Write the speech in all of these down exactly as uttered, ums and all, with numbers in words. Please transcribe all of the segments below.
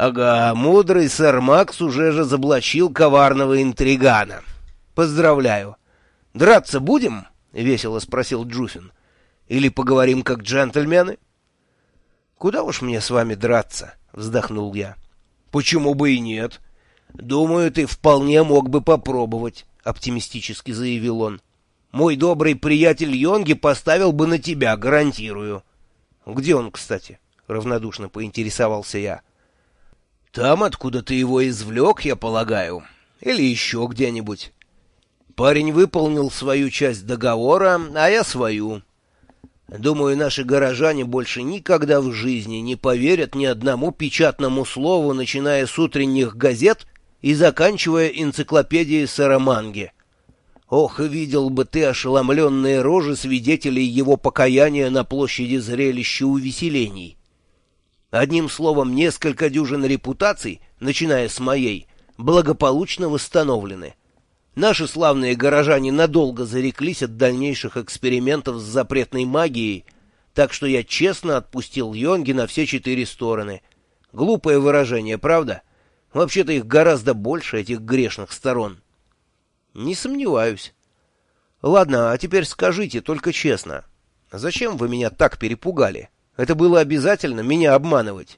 Ага, мудрый сэр Макс уже же заблочил коварного интригана. Поздравляю. Драться будем? — весело спросил Джуфин. Или поговорим как джентльмены? Куда уж мне с вами драться? — вздохнул я. Почему бы и нет? Думаю, ты вполне мог бы попробовать, — оптимистически заявил он. Мой добрый приятель Йонги поставил бы на тебя, гарантирую. Где он, кстати? — равнодушно поинтересовался я. Там, откуда ты его извлек, я полагаю. Или еще где-нибудь. Парень выполнил свою часть договора, а я свою. Думаю, наши горожане больше никогда в жизни не поверят ни одному печатному слову, начиная с утренних газет и заканчивая энциклопедией Сараманги. Ох, видел бы ты ошеломленные рожи свидетелей его покаяния на площади зрелища увеселений. Одним словом, несколько дюжин репутаций, начиная с моей, благополучно восстановлены. Наши славные горожане надолго зареклись от дальнейших экспериментов с запретной магией, так что я честно отпустил Йонги на все четыре стороны. Глупое выражение, правда? Вообще-то их гораздо больше, этих грешных сторон. Не сомневаюсь. Ладно, а теперь скажите, только честно, зачем вы меня так перепугали? Это было обязательно меня обманывать?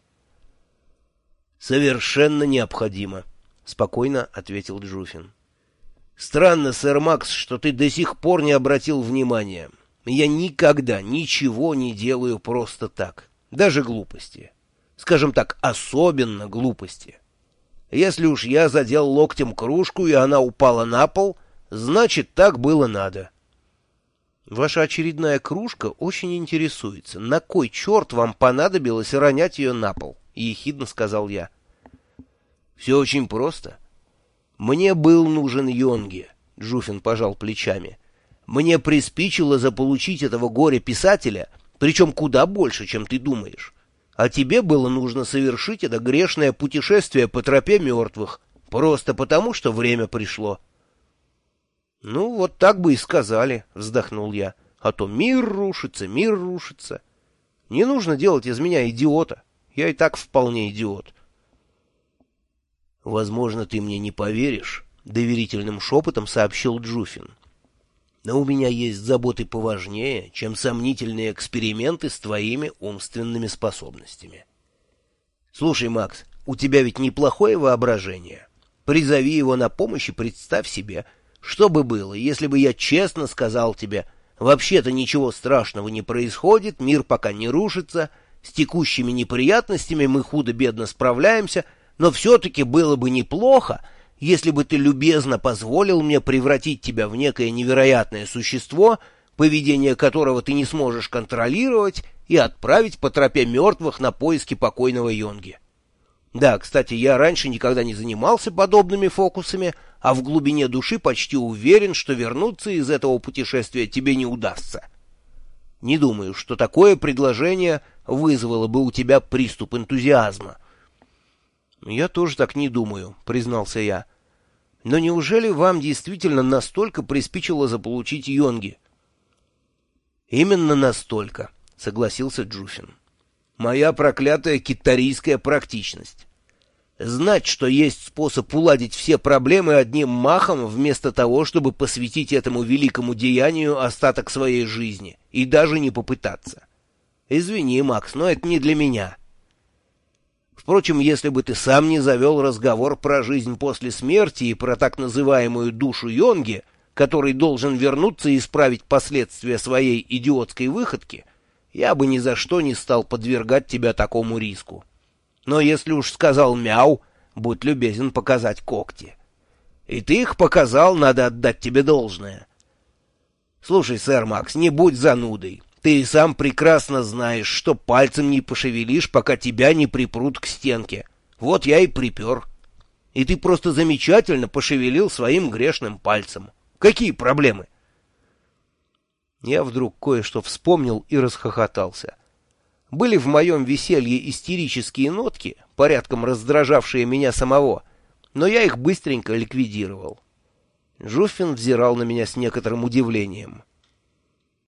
Совершенно необходимо, спокойно ответил Джуфин. Странно, сэр Макс, что ты до сих пор не обратил внимания. Я никогда ничего не делаю просто так. Даже глупости. Скажем так, особенно глупости. Если уж я задел локтем кружку, и она упала на пол, значит, так было надо. Ваша очередная кружка очень интересуется. На кой черт вам понадобилось ронять ее на пол? — ехидно сказал я. Все очень просто. Мне был нужен Йонги, — Джуфин пожал плечами. Мне приспичило заполучить этого горе-писателя, причем куда больше, чем ты думаешь. А тебе было нужно совершить это грешное путешествие по тропе мертвых, просто потому, что время пришло. — Ну, вот так бы и сказали, — вздохнул я, — а то мир рушится, мир рушится. Не нужно делать из меня идиота, я и так вполне идиот. — Возможно, ты мне не поверишь, — доверительным шепотом сообщил Джуфин. Но у меня есть заботы поважнее, чем сомнительные эксперименты с твоими умственными способностями. Слушай, Макс, у тебя ведь неплохое воображение. Призови его на помощь и представь себе, что бы было, если бы я честно сказал тебе, вообще-то ничего страшного не происходит, мир пока не рушится, с текущими неприятностями мы худо-бедно справляемся, но все-таки было бы неплохо, если бы ты любезно позволил мне превратить тебя в некое невероятное существо, поведение которого ты не сможешь контролировать, и отправить по тропе мертвых на поиски покойного Йонги. Да, кстати, я раньше никогда не занимался подобными фокусами, а в глубине души почти уверен, что вернуться из этого путешествия тебе не удастся. Не думаю, что такое предложение вызвало бы у тебя приступ энтузиазма. «Я тоже так не думаю», — признался я. «Но неужели вам действительно настолько приспичило заполучить Йонги?» «Именно настолько», — согласился Джуфин. «Моя проклятая китарийская практичность. Знать, что есть способ уладить все проблемы одним махом, вместо того, чтобы посвятить этому великому деянию остаток своей жизни, и даже не попытаться. Извини, Макс, но это не для меня». Впрочем, если бы ты сам не завел разговор про жизнь после смерти и про так называемую душу Йонги, который должен вернуться и исправить последствия своей идиотской выходки, я бы ни за что не стал подвергать тебя такому риску. Но если уж сказал мяу, будь любезен показать когти. И ты их показал, надо отдать тебе должное. Слушай, сэр Макс, не будь занудой. Ты и сам прекрасно знаешь, что пальцем не пошевелишь, пока тебя не припрут к стенке. Вот я и припер. И ты просто замечательно пошевелил своим грешным пальцем. Какие проблемы? Я вдруг кое-что вспомнил и расхохотался. Были в моем веселье истерические нотки, порядком раздражавшие меня самого, но я их быстренько ликвидировал. Джуфин взирал на меня с некоторым удивлением.